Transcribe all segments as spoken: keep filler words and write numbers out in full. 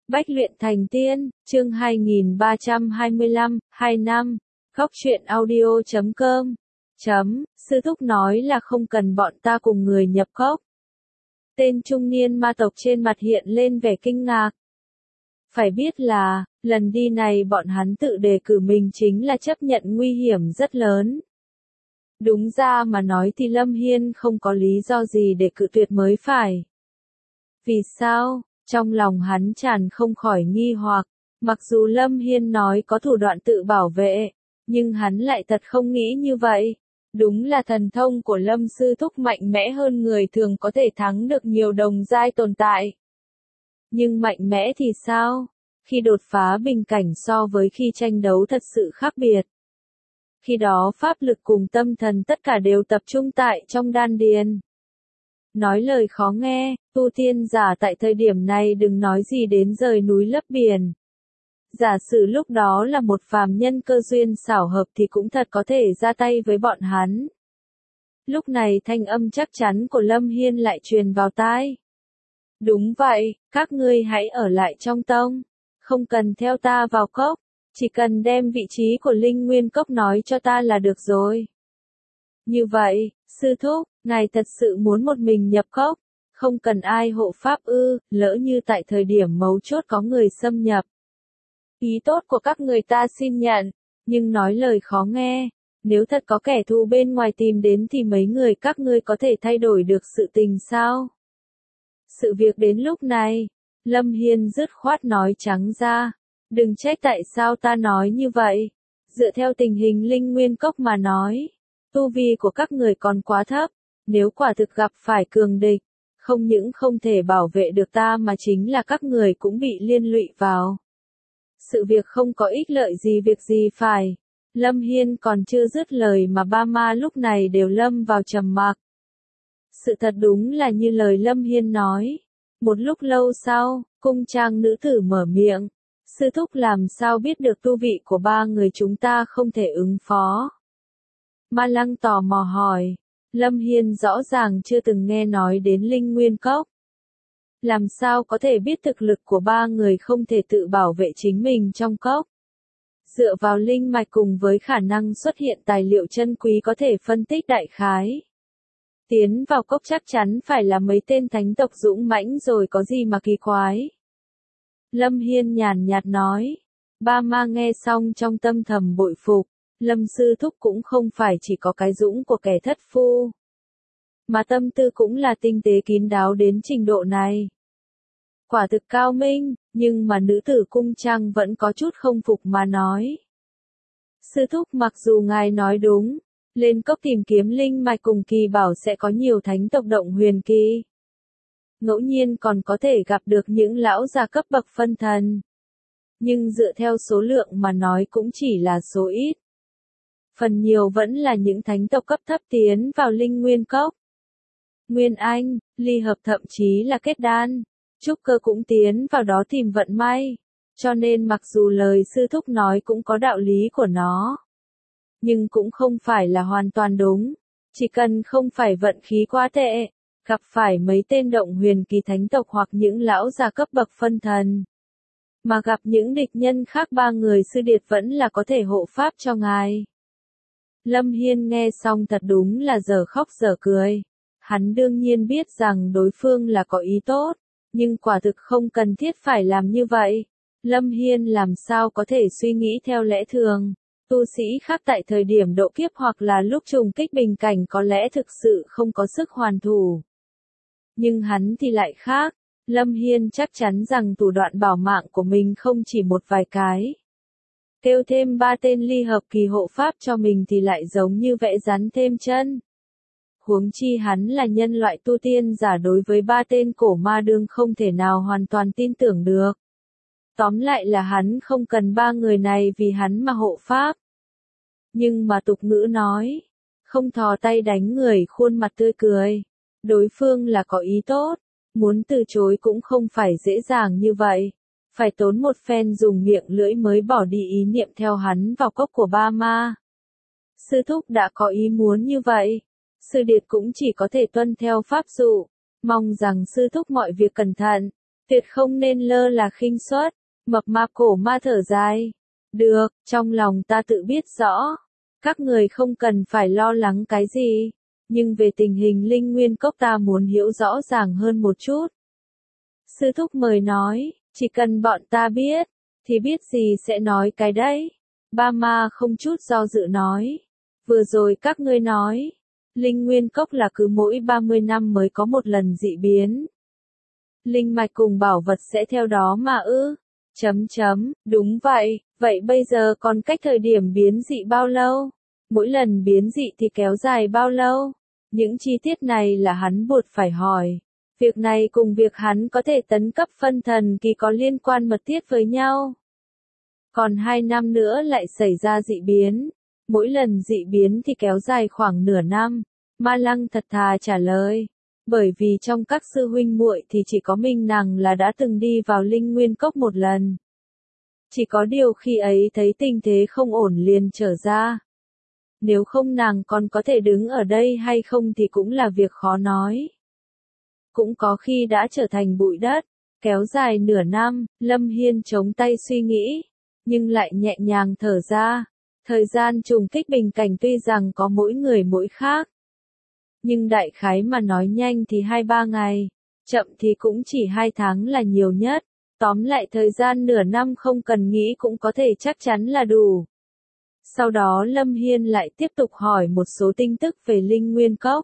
Bách luyện thành tiên, chương hai nghìn ba trăm hai mươi lăm, hai năm, góc truyện audio chấm com. Chấm, sư thúc nói là không cần bọn ta cùng người nhập cốc. Tên trung niên ma tộc trên mặt hiện lên vẻ kinh ngạc. Phải biết là, lần đi này bọn hắn tự đề cử mình chính là chấp nhận nguy hiểm rất lớn. Đúng ra mà nói thì Lâm Hiên không có lý do gì để cự tuyệt mới phải. Vì sao? Trong lòng hắn tràn không khỏi nghi hoặc, mặc dù Lâm Hiên nói có thủ đoạn tự bảo vệ, nhưng hắn lại thật không nghĩ như vậy. Đúng là thần thông của Lâm sư thúc mạnh mẽ hơn người thường có thể thắng được nhiều đồng giai tồn tại. Nhưng mạnh mẽ thì sao? Khi đột phá bình cảnh so với khi tranh đấu thật sự khác biệt. Khi đó pháp lực cùng tâm thần tất cả đều tập trung tại trong đan điền. Nói lời khó nghe, tu tiên giả tại thời điểm này đừng nói gì đến rời núi lấp biển. Giả sử lúc đó là một phàm nhân cơ duyên xảo hợp thì cũng thật có thể ra tay với bọn hắn. Lúc này thanh âm chắc chắn của Lâm Hiên lại truyền vào tai. Đúng vậy, các ngươi hãy ở lại trong tông, không cần theo ta vào cốc, chỉ cần đem vị trí của Linh Nguyên Cốc nói cho ta là được rồi. Như vậy, sư thúc, ngài thật sự muốn một mình nhập cốc, không cần ai hộ pháp ư, lỡ như tại thời điểm mấu chốt có người xâm nhập. Ý tốt của các người ta xin nhận, nhưng nói lời khó nghe, nếu thật có kẻ thù bên ngoài tìm đến thì mấy người các ngươi có thể thay đổi được sự tình sao? Sự việc đến lúc này, Lâm Hiên dứt khoát nói trắng ra, đừng trách tại sao ta nói như vậy, dựa theo tình hình Linh Nguyên Cốc mà nói. Tu vi của các người còn quá thấp, nếu quả thực gặp phải cường địch, không những không thể bảo vệ được ta mà chính là các người cũng bị liên lụy vào. Sự việc không có ích lợi gì việc gì phải. Lâm Hiên còn chưa dứt lời mà ba ma lúc này đều lâm vào trầm mặc. Sự thật đúng là như lời Lâm Hiên nói. Một lúc lâu sau, cung trang nữ tử mở miệng. Sư thúc làm sao biết được tu vị của ba người chúng ta không thể ứng phó. Ma Lăng tò mò hỏi, Lâm Hiên rõ ràng chưa từng nghe nói đến Linh Nguyên Cốc. Làm sao có thể biết thực lực của ba người không thể tự bảo vệ chính mình trong cốc? Dựa vào linh mạch cùng với khả năng xuất hiện tài liệu chân quý có thể phân tích đại khái. Tiến vào cốc chắc chắn phải là mấy tên thánh tộc dũng mãnh rồi có gì mà kỳ quái. Lâm Hiên nhàn nhạt nói, ba ma nghe xong trong tâm thầm bội phục. Lâm sư thúc cũng không phải chỉ có cái dũng của kẻ thất phu, mà tâm tư cũng là tinh tế kín đáo đến trình độ này. Quả thực cao minh, nhưng mà nữ tử cung trang vẫn có chút không phục mà nói. Sư thúc mặc dù ngài nói đúng, lên cốc tìm kiếm linh mạch cùng kỳ bảo sẽ có nhiều thánh tộc động huyền kỳ. Ngẫu nhiên còn có thể gặp được những lão già cấp bậc phân thần. Nhưng dựa theo số lượng mà nói cũng chỉ là số ít. Phần nhiều vẫn là những thánh tộc cấp thấp tiến vào Linh Nguyên Cốc. Nguyên Anh, ly hợp thậm chí là kết đan, trúc cơ cũng tiến vào đó tìm vận may. Cho nên mặc dù lời sư thúc nói cũng có đạo lý của nó, nhưng cũng không phải là hoàn toàn đúng. Chỉ cần không phải vận khí quá tệ, gặp phải mấy tên động huyền kỳ thánh tộc hoặc những lão già cấp bậc phân thần, mà gặp những địch nhân khác ba người sư điệt vẫn là có thể hộ pháp cho ngài. Lâm Hiên nghe xong thật đúng là giờ khóc giờ cười. Hắn đương nhiên biết rằng đối phương là có ý tốt, nhưng quả thực không cần thiết phải làm như vậy. Lâm Hiên làm sao có thể suy nghĩ theo lẽ thường. Tu sĩ khác tại thời điểm độ kiếp hoặc là lúc trùng kích bình cảnh có lẽ thực sự không có sức hoàn thủ. Nhưng hắn thì lại khác. Lâm Hiên chắc chắn rằng thủ đoạn bảo mạng của mình không chỉ một vài cái. Kêu thêm ba tên ly hợp kỳ hộ pháp cho mình thì lại giống như vẽ rắn thêm chân. Huống chi hắn là nhân loại tu tiên giả, đối với ba tên cổ ma đương không thể nào hoàn toàn tin tưởng được. Tóm lại là hắn không cần ba người này vì hắn mà hộ pháp. Nhưng mà tục ngữ nói, không thò tay đánh người khuôn mặt tươi cười. Đối phương là có ý tốt, muốn từ chối cũng không phải dễ dàng như vậy. Phải tốn một phen dùng miệng lưỡi mới bỏ đi ý niệm theo hắn vào cốc của ba ma. Sư thúc đã có ý muốn như vậy, sư điệt cũng chỉ có thể tuân theo pháp dụ, mong rằng sư thúc mọi việc cẩn thận, Tuyệt không nên lơ là khinh suất. Mập mạp cổ ma thở dài. Được, trong lòng ta tự biết rõ. Các người không cần phải lo lắng cái gì. Nhưng về tình hình linh nguyên cốc ta muốn hiểu rõ ràng hơn một chút. Sư thúc mời nói, chỉ cần bọn ta biết, thì biết gì sẽ nói cái đấy. Ba ma không chút do dự nói. Vừa rồi các ngươi nói, linh nguyên cốc là cứ mỗi ba mươi năm mới có một lần dị biến. Linh mạch cùng bảo vật sẽ theo đó mà ư. Chấm chấm, đúng vậy, vậy bây giờ còn cách thời điểm biến dị bao lâu? Mỗi lần biến dị thì kéo dài bao lâu? Những chi tiết này là hắn buộc phải hỏi. Việc này cùng việc hắn có thể tấn cấp phân thần kỳ có liên quan mật thiết với nhau. Còn hai năm nữa lại xảy ra dị biến. Mỗi lần dị biến thì kéo dài khoảng nửa năm. Ma Lăng thật thà trả lời. Bởi vì trong các sư huynh muội thì chỉ có mình nàng là đã từng đi vào linh nguyên cốc một lần. Chỉ có điều khi ấy thấy tình thế không ổn liền trở ra. Nếu không nàng còn có thể đứng ở đây hay không thì cũng là việc khó nói. Cũng có khi đã trở thành bụi đất, kéo dài nửa năm, Lâm Hiên chống tay suy nghĩ, nhưng lại nhẹ nhàng thở ra. Thời gian trùng kích bình cảnh tuy rằng có mỗi người mỗi khác. Nhưng đại khái mà nói nhanh thì hai ba ngày, chậm thì cũng chỉ hai tháng là nhiều nhất. Tóm lại thời gian nửa năm không cần nghĩ cũng có thể chắc chắn là đủ. Sau đó Lâm Hiên lại tiếp tục hỏi một số tin tức về linh nguyên cốc.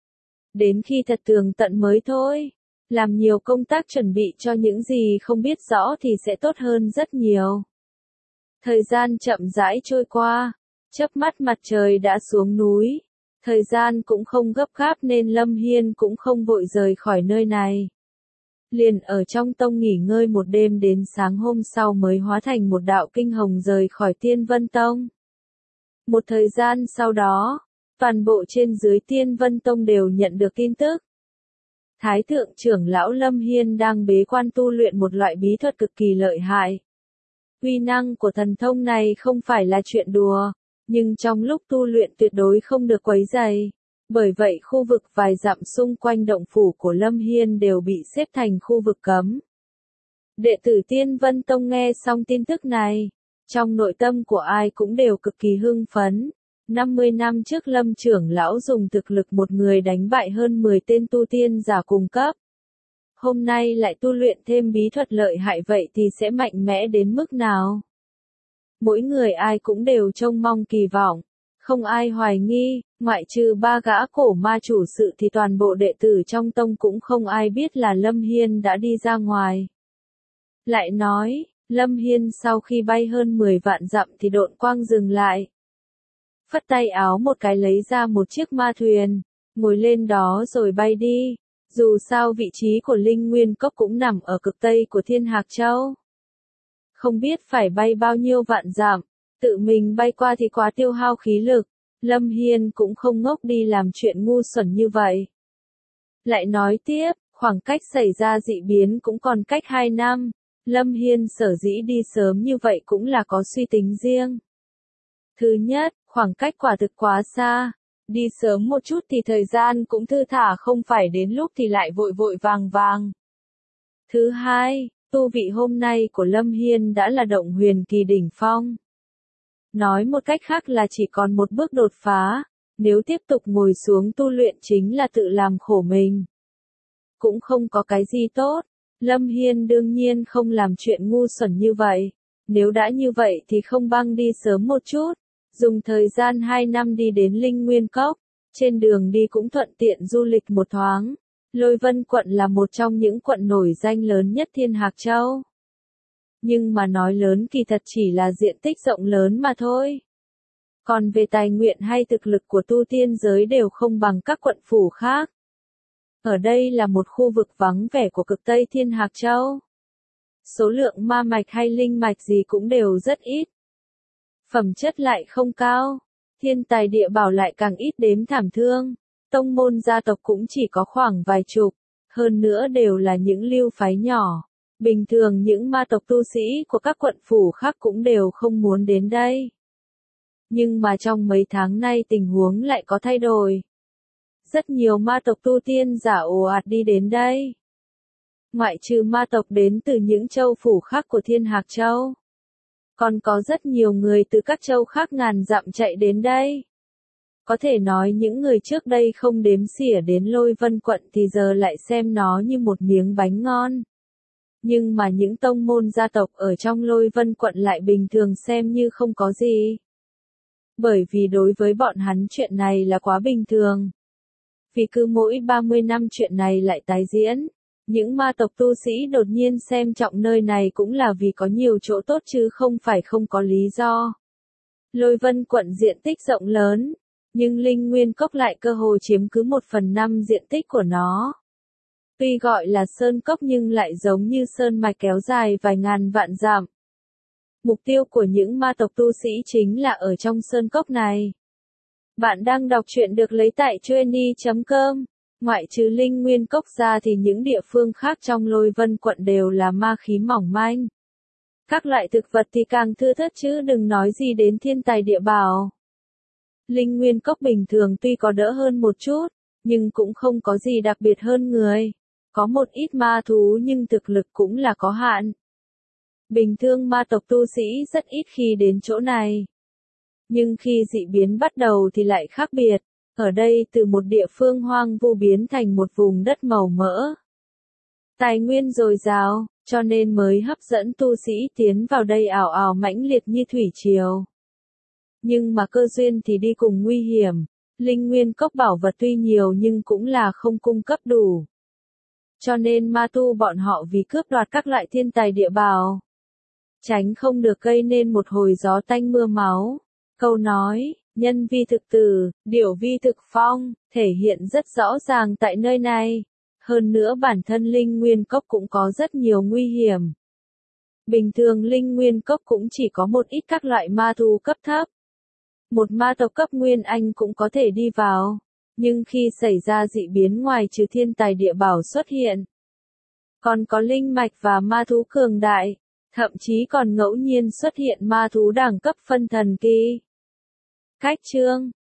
Đến khi thật tường tận mới thôi, làm nhiều công tác chuẩn bị cho những gì không biết rõ thì sẽ tốt hơn rất nhiều. Thời gian chậm rãi trôi qua, chớp mắt mặt trời đã xuống núi. Thời gian cũng không gấp gáp nên Lâm Hiên cũng không vội rời khỏi nơi này. Liền ở trong tông nghỉ ngơi một đêm đến sáng hôm sau mới hóa thành một đạo kinh hồng rời khỏi Tiên Vân Tông. Một thời gian sau đó, toàn bộ trên dưới Tiên Vân Tông đều nhận được tin tức. Thái thượng trưởng lão Lâm Hiên đang bế quan tu luyện một loại bí thuật cực kỳ lợi hại. Uy năng của thần thông này không phải là chuyện đùa, nhưng trong lúc tu luyện tuyệt đối không được quấy rầy. Bởi vậy khu vực vài dặm xung quanh động phủ của Lâm Hiên đều bị xếp thành khu vực cấm. Đệ tử Tiên Vân Tông nghe xong tin tức này, trong nội tâm của ai cũng đều cực kỳ hưng phấn. năm mươi năm trước Lâm trưởng lão dùng thực lực một người đánh bại hơn mười tên tu tiên giả cùng cấp. Hôm nay lại tu luyện thêm bí thuật lợi hại vậy thì sẽ mạnh mẽ đến mức nào? Mỗi người ai cũng đều trông mong kỳ vọng. Không ai hoài nghi, ngoại trừ ba gã cổ ma chủ sự thì toàn bộ đệ tử trong tông cũng không ai biết là Lâm Hiên đã đi ra ngoài. Lại nói, Lâm Hiên sau khi bay hơn mười vạn dặm thì độn quang dừng lại. Phất tay áo một cái lấy ra một chiếc ma thuyền, ngồi lên đó rồi bay đi. Dù sao vị trí của Linh Nguyên Cốc cũng nằm ở cực tây của Thiên Hạc Châu. Không biết phải bay bao nhiêu vạn dặm. Tự mình bay qua thì quá tiêu hao khí lực, Lâm Hiên cũng không ngốc đi làm chuyện ngu xuẩn như vậy. Lại nói tiếp, khoảng cách xảy ra dị biến cũng còn cách hai năm, Lâm Hiên sở dĩ đi sớm như vậy cũng là có suy tính riêng. Thứ nhất, khoảng cách quả thực quá xa, đi sớm một chút thì thời gian cũng thư thả không phải đến lúc thì lại vội vội vàng vàng. Thứ hai, tu vị hôm nay của Lâm Hiên đã là động huyền kỳ đỉnh phong. Nói một cách khác là chỉ còn một bước đột phá, nếu tiếp tục ngồi xuống tu luyện chính là tự làm khổ mình. Cũng không có cái gì tốt, Lâm Hiên đương nhiên không làm chuyện ngu xuẩn như vậy. Nếu đã như vậy thì không băng đi sớm một chút, dùng thời gian hai năm đi đến Linh Nguyên Cốc, trên đường đi cũng thuận tiện du lịch một thoáng. Lôi Vân quận là một trong những quận nổi danh lớn nhất Thiên Hạc Châu. Nhưng mà nói lớn kỳ thật chỉ là diện tích rộng lớn mà thôi. Còn về tài nguyện hay thực lực của tu tiên giới đều không bằng các quận phủ khác. Ở đây là một khu vực vắng vẻ của cực Tây Thiên Hạc Châu. Số lượng ma mạch hay linh mạch gì cũng đều rất ít. Phẩm chất lại không cao. Thiên tài địa bảo lại càng ít đếm thảm thương. Tông môn gia tộc cũng chỉ có khoảng vài chục. Hơn nữa đều là những lưu phái nhỏ. Bình thường những ma tộc tu sĩ của các quận phủ khác cũng đều không muốn đến đây. Nhưng mà trong mấy tháng nay tình huống lại có thay đổi. Rất nhiều ma tộc tu tiên giả ồ ạt đi đến đây. Ngoại trừ ma tộc đến từ những châu phủ khác của Thiên Hạc Châu, còn có rất nhiều người từ các châu khác ngàn dặm chạy đến đây. Có thể nói những người trước đây không đếm xỉa đến Lôi Vân quận thì giờ lại xem nó như một miếng bánh ngon. Nhưng mà những tông môn gia tộc ở trong Lôi Vân quận lại bình thường xem như không có gì. Bởi vì đối với bọn hắn chuyện này là quá bình thường. Vì cứ mỗi ba mươi năm chuyện này lại tái diễn. Những ma tộc tu sĩ đột nhiên xem trọng nơi này cũng là vì có nhiều chỗ tốt chứ không phải không có lý do. Lôi Vân quận diện tích rộng lớn, nhưng Linh Nguyên Cốc lại cơ hồ chiếm cứ một phần năm diện tích của nó. Tuy gọi là sơn cốc nhưng lại giống như sơn mạch kéo dài vài ngàn vạn dặm. Mục tiêu của những ma tộc tu sĩ chính là ở trong sơn cốc này. Bạn đang đọc truyện được lấy tại chuyenny chấm com. Ngoại trừ Linh Nguyên Cốc ra thì những địa phương khác trong Lôi Vân quận đều là ma khí mỏng manh. Các loại thực vật thì càng thưa thớt chứ đừng nói gì đến thiên tài địa bảo. Linh Nguyên Cốc bình thường tuy có đỡ hơn một chút, nhưng cũng không có gì đặc biệt hơn người. Có một ít ma thú nhưng thực lực cũng là có hạn. Bình thường ma tộc tu sĩ rất ít khi đến chỗ này. Nhưng khi dị biến bắt đầu thì lại khác biệt. Ở đây từ một địa phương hoang vu biến thành một vùng đất màu mỡ. Tài nguyên dồi dào, cho nên mới hấp dẫn tu sĩ tiến vào đây ảo ảo mãnh liệt như thủy triều. Nhưng mà cơ duyên thì đi cùng nguy hiểm. Linh Nguyên Cốc bảo vật tuy nhiều nhưng cũng là không cung cấp đủ. Cho nên ma tu bọn họ vì cướp đoạt các loại thiên tài địa bảo, tránh không được gây nên một hồi gió tanh mưa máu. Câu nói, nhân vi thực tử, điểu vi thực phong, thể hiện rất rõ ràng tại nơi này. Hơn nữa bản thân Linh Nguyên Cốc cũng có rất nhiều nguy hiểm. Bình thường Linh Nguyên Cốc cũng chỉ có một ít các loại ma thú cấp thấp. Một ma tộc cấp Nguyên Anh cũng có thể đi vào. Nhưng khi xảy ra dị biến ngoài trừ thiên tài địa bảo xuất hiện, còn có linh mạch và ma thú cường đại, thậm chí còn ngẫu nhiên xuất hiện ma thú đẳng cấp phân thần kỳ. Cách chương